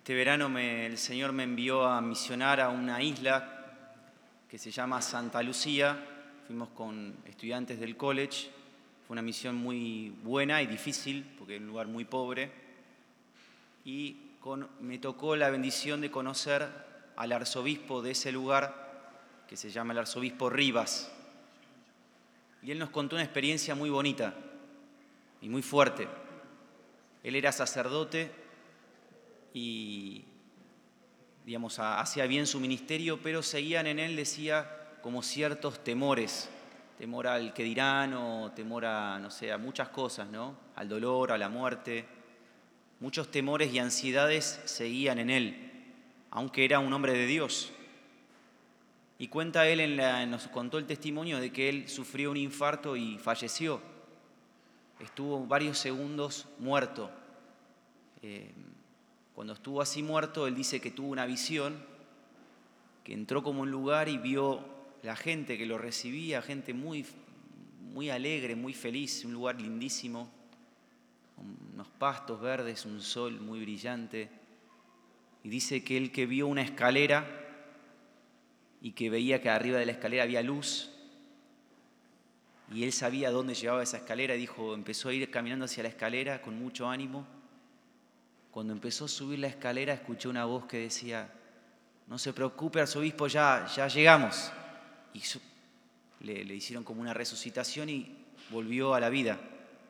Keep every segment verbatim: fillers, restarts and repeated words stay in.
Este verano me, el Señor me envió a misionar a una isla que se llama Santa Lucía. Fuimos con estudiantes del college. Fue una misión muy buena y difícil porque es un lugar muy pobre. Y con, me tocó la bendición de conocer al arzobispo de ese lugar, que se llama el arzobispo Rivas. Y él nos contó una experiencia muy bonita y muy fuerte. Él era sacerdote y, digamos, hacía bien su ministerio, pero seguían en él, decía, como ciertos temores. Temor al que dirán o temor a, no sé, a muchas cosas, ¿no? Al dolor, a la muerte. Muchos temores y ansiedades seguían en él, aunque era un hombre de Dios. Y cuenta él, en la, nos contó el testimonio de que él sufrió un infarto y falleció. Estuvo varios segundos muerto. Eh, cuando estuvo así muerto, él dice que tuvo una visión, que entró como un lugar y vio la gente que lo recibía, gente muy, muy alegre, muy feliz, un lugar lindísimo, con unos pastos verdes, un sol muy brillante. Y dice que él que vio una escalera y que veía que arriba de la escalera había luz, y él sabía dónde llevaba esa escalera, y dijo, empezó a ir caminando hacia la escalera con mucho ánimo. Cuando empezó a subir la escalera, escuché una voz que decía, no se preocupe, arzobispo, ya, ya llegamos. Y su, le, le hicieron como una resucitación y volvió a la vida.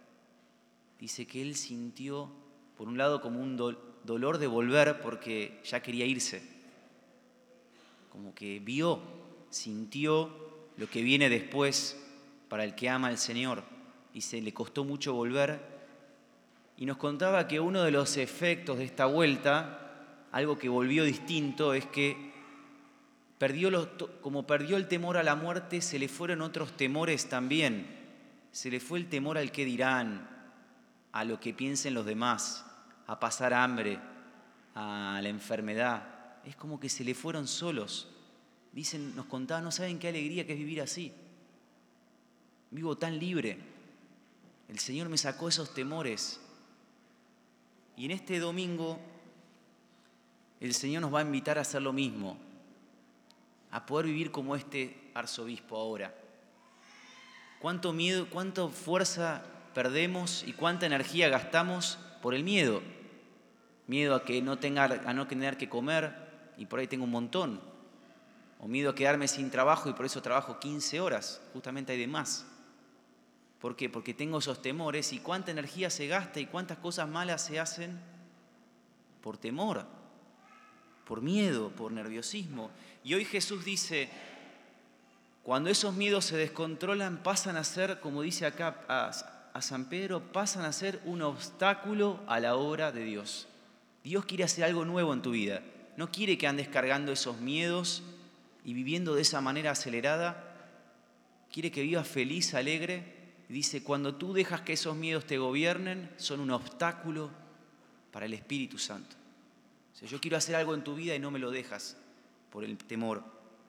Dice que él sintió, por un lado, como un do, dolor de volver porque ya quería irse. Como que vio, sintió lo que viene después para el que ama al Señor. Dice, le costó mucho volver. Y nos contaba que uno de los efectos de esta vuelta, algo que volvió distinto, es que perdió los, como perdió el temor a la muerte, se le fueron otros temores también. Se le fue el temor al qué dirán, a lo que piensen los demás, a pasar hambre, a la enfermedad. Es como que se le fueron solos. Dicen, nos contaban, no saben qué alegría que es vivir así. Vivo tan libre. El Señor me sacó esos temores. Y en este domingo el Señor nos va a invitar a hacer lo mismo, a poder vivir como este arzobispo ahora. ¿Cuánto miedo, cuánta fuerza perdemos y cuánta energía gastamos por el miedo? Miedo a, que no tenga, a no tener que comer y por ahí tengo un montón. O miedo a quedarme sin trabajo y por eso trabajo quince horas, justamente hay de más. ¿Por qué? Porque tengo esos temores y cuánta energía se gasta y cuántas cosas malas se hacen por temor, por miedo, por nerviosismo. Y hoy Jesús dice, cuando esos miedos se descontrolan, pasan a ser, como dice acá a, a San Pedro, pasan a ser un obstáculo a la obra de Dios. Dios quiere hacer algo nuevo en tu vida. No quiere que andes cargando esos miedos y viviendo de esa manera acelerada. Quiere que vivas feliz, alegre. Dice, cuando tú dejas que esos miedos te gobiernen, son un obstáculo para el Espíritu Santo. O sea, yo quiero hacer algo en tu vida y no me lo dejas por el temor.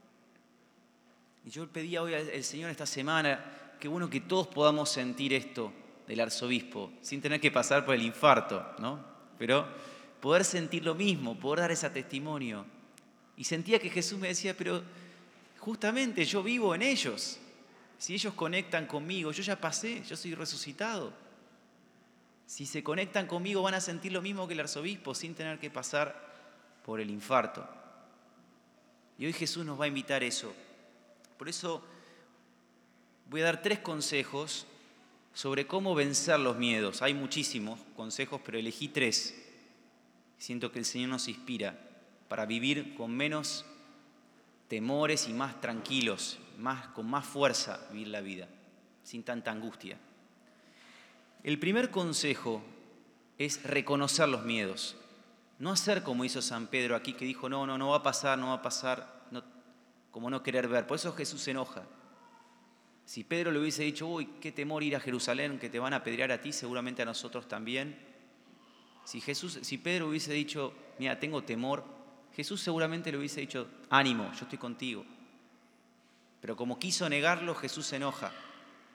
Y yo pedía hoy al Señor esta semana, qué bueno que todos podamos sentir esto del arzobispo, sin tener que pasar por el infarto, ¿no? Pero poder sentir lo mismo, poder dar ese testimonio. Y sentía que Jesús me decía, pero justamente yo vivo en ellos. Si ellos conectan conmigo, yo ya pasé, yo soy resucitado. Si se conectan conmigo van a sentir lo mismo que el arzobispo sin tener que pasar por el infarto. Y hoy Jesús nos va a invitar eso. Por eso voy a dar tres consejos sobre cómo vencer los miedos. Hay muchísimos consejos, pero elegí tres. Siento que el Señor nos inspira para vivir con menos temores y más tranquilos, más, con más fuerza vivir la vida, sin tanta angustia. El primer consejo es reconocer los miedos. No hacer como hizo San Pedro aquí, que dijo, no, no, no va a pasar, no va a pasar, no, como no querer ver. Por eso Jesús se enoja. Si Pedro le hubiese dicho, uy, qué temor ir a Jerusalén, que te van a apedrear a ti, seguramente a nosotros también. Si, Jesús, si Pedro hubiese dicho, mira, tengo temor, Jesús seguramente le hubiese dicho, ánimo, yo estoy contigo. Pero como quiso negarlo, Jesús se enoja.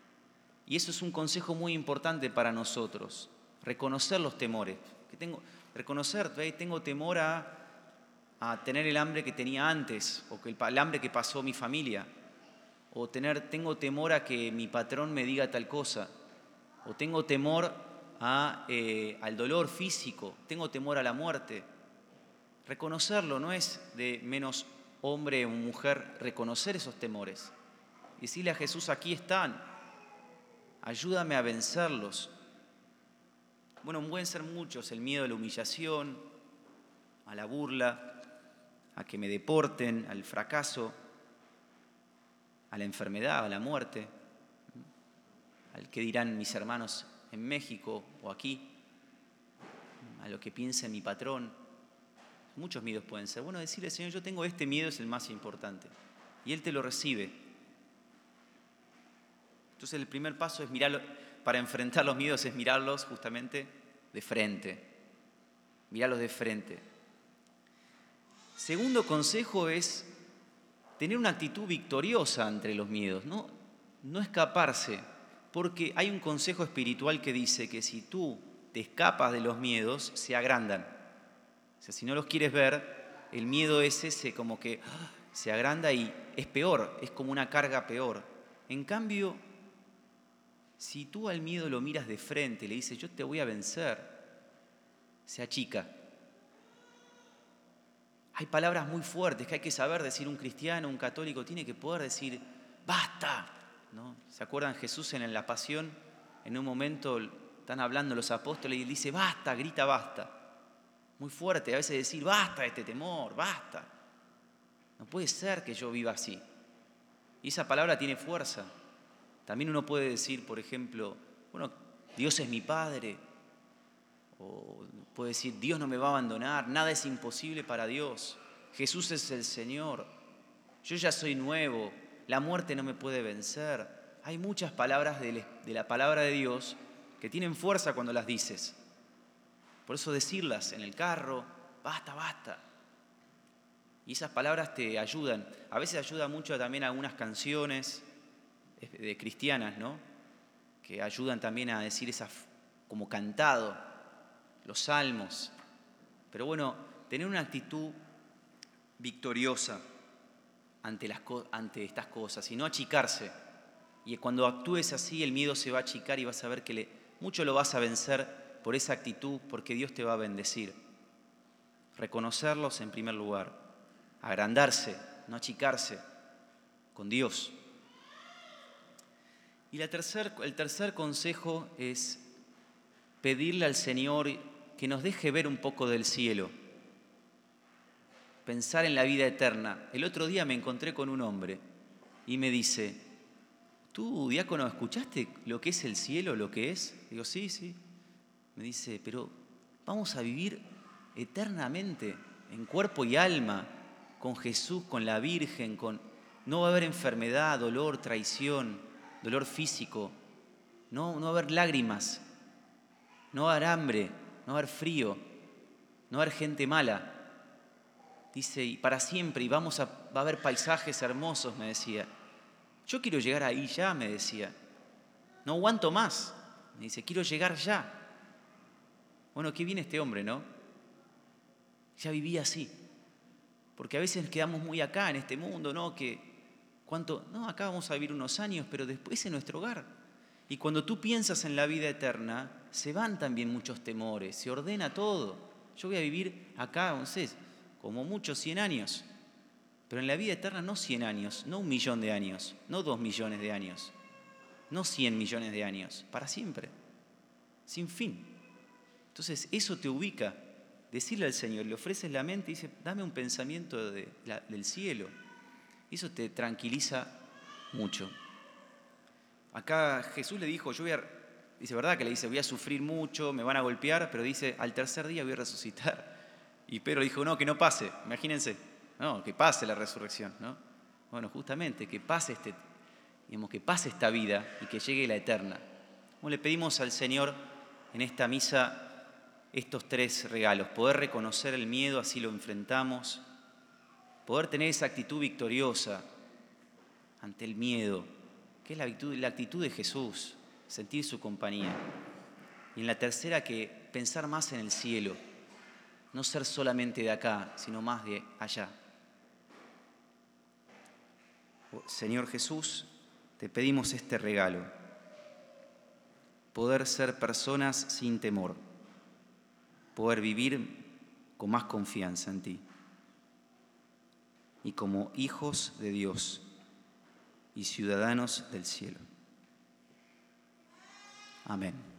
Y eso es un consejo muy importante para nosotros, reconocer los temores. Que tengo, Reconocer, "Hey, tengo temor a, a tener el hambre que tenía antes, o que el, el hambre que pasó mi familia, o tener, tengo temor a que mi patrón me diga tal cosa, o tengo temor a, eh, al dolor físico, tengo temor a la muerte". Reconocerlo no es de menos hombre o mujer, reconocer esos temores. Decirle a Jesús, aquí están, ayúdame a vencerlos. Bueno, pueden ser muchos, el miedo a la humillación, a la burla, a que me deporten, al fracaso, a la enfermedad, a la muerte, al que dirán mis hermanos en México o aquí, a lo que piense mi patrón. Muchos miedos pueden ser. Bueno, decirle, Señor, yo tengo este miedo, es el más importante. Y Él te lo recibe. Entonces el primer paso es mirarlo, para enfrentar los miedos es mirarlos justamente de frente. Mirarlos de frente. Segundo consejo es tener una actitud victoriosa ante los miedos, no, no escaparse, porque hay un consejo espiritual que dice que si tú te escapas de los miedos, se agrandan. O sea, si no los quieres ver, el miedo ese se como que ¡ah!, se agranda y es peor, es como una carga peor. En cambio, si tú al miedo lo miras de frente, le dices, yo te voy a vencer, se achica. Hay palabras muy fuertes que hay que saber decir. Un cristiano, un católico, tiene que poder decir, ¡basta! ¿No? ¿Se acuerdan Jesús en la Pasión? En un momento están hablando los apóstoles y él dice, ¡basta! Grita, ¡basta! Muy fuerte, a veces decir, ¡basta de este temor! ¡Basta! No puede ser que yo viva así. Y esa palabra tiene fuerza. También uno puede decir, por ejemplo, bueno, Dios es mi Padre. O puede decir, Dios no me va a abandonar, nada es imposible para Dios. Jesús es el Señor. Yo ya soy nuevo, la muerte no me puede vencer. Hay muchas palabras de la palabra de Dios que tienen fuerza cuando las dices. Por eso decirlas en el carro, basta, basta. Y esas palabras te ayudan. A veces ayuda mucho también algunas canciones de cristianas, ¿no? Que ayudan también a decir esas como cantado, los salmos. Pero bueno, tener una actitud victoriosa ante, las, ante estas cosas y no achicarse. Y cuando actúes así, el miedo se va a achicar y vas a ver que le, mucho lo vas a vencer por esa actitud, porque Dios te va a bendecir. Reconocerlos en primer lugar, agrandarse, no achicarse con Dios. Y la tercer, el tercer consejo es pedirle al Señor que nos deje ver un poco del cielo, pensar en la vida eterna. El otro día me encontré con un hombre y me dice, ¿tú, diácono, escuchaste lo que es el cielo, lo que es? Digo, sí, sí. Me dice, pero vamos a vivir eternamente, en cuerpo y alma, con Jesús, con la Virgen, con... no va a haber enfermedad, dolor, traición, dolor físico, no, no va a haber lágrimas, no va a haber hambre, no va a haber frío, no va a haber gente mala. Dice, y para siempre, y vamos a, va a haber paisajes hermosos, me decía. Yo quiero llegar ahí ya, me decía. No aguanto más. Me dice, quiero llegar ya. Bueno, qué bien este hombre, ¿no? Ya vivía así. Porque a veces quedamos muy acá en este mundo, ¿no? Que, ¿cuánto? No, acá vamos a vivir unos años, pero después en nuestro hogar. Y cuando tú piensas en la vida eterna, se van también muchos temores, se ordena todo. Yo voy a vivir acá, no sé, como muchos cien años. Pero en la vida eterna no cien años, no un millón de años, no dos millones de años, no cien millones de años, para siempre, sin fin. Entonces eso te ubica, decirle al Señor, le ofreces la mente y dice, dame un pensamiento de la, del cielo. Eso te tranquiliza mucho. Acá Jesús le dijo, yo voy a, dice, ¿verdad? Que le dice, voy a sufrir mucho, me van a golpear, pero dice, al tercer día voy a resucitar. Y Pedro dijo, no, que no pase, imagínense, no, que pase la resurrección, ¿no? Bueno, justamente, que pase este, digamos, que pase esta vida y que llegue la eterna. Como le pedimos al Señor en esta misa estos tres regalos, poder reconocer el miedo, así lo enfrentamos, poder tener esa actitud victoriosa ante el miedo, que es la actitud, la actitud de Jesús, sentir su compañía. Y en la tercera, que pensar más en el cielo, no ser solamente de acá, sino más de allá. Señor Jesús, te pedimos este regalo, poder ser personas sin temor, poder vivir con más confianza en ti y como hijos de Dios y ciudadanos del cielo. Amén.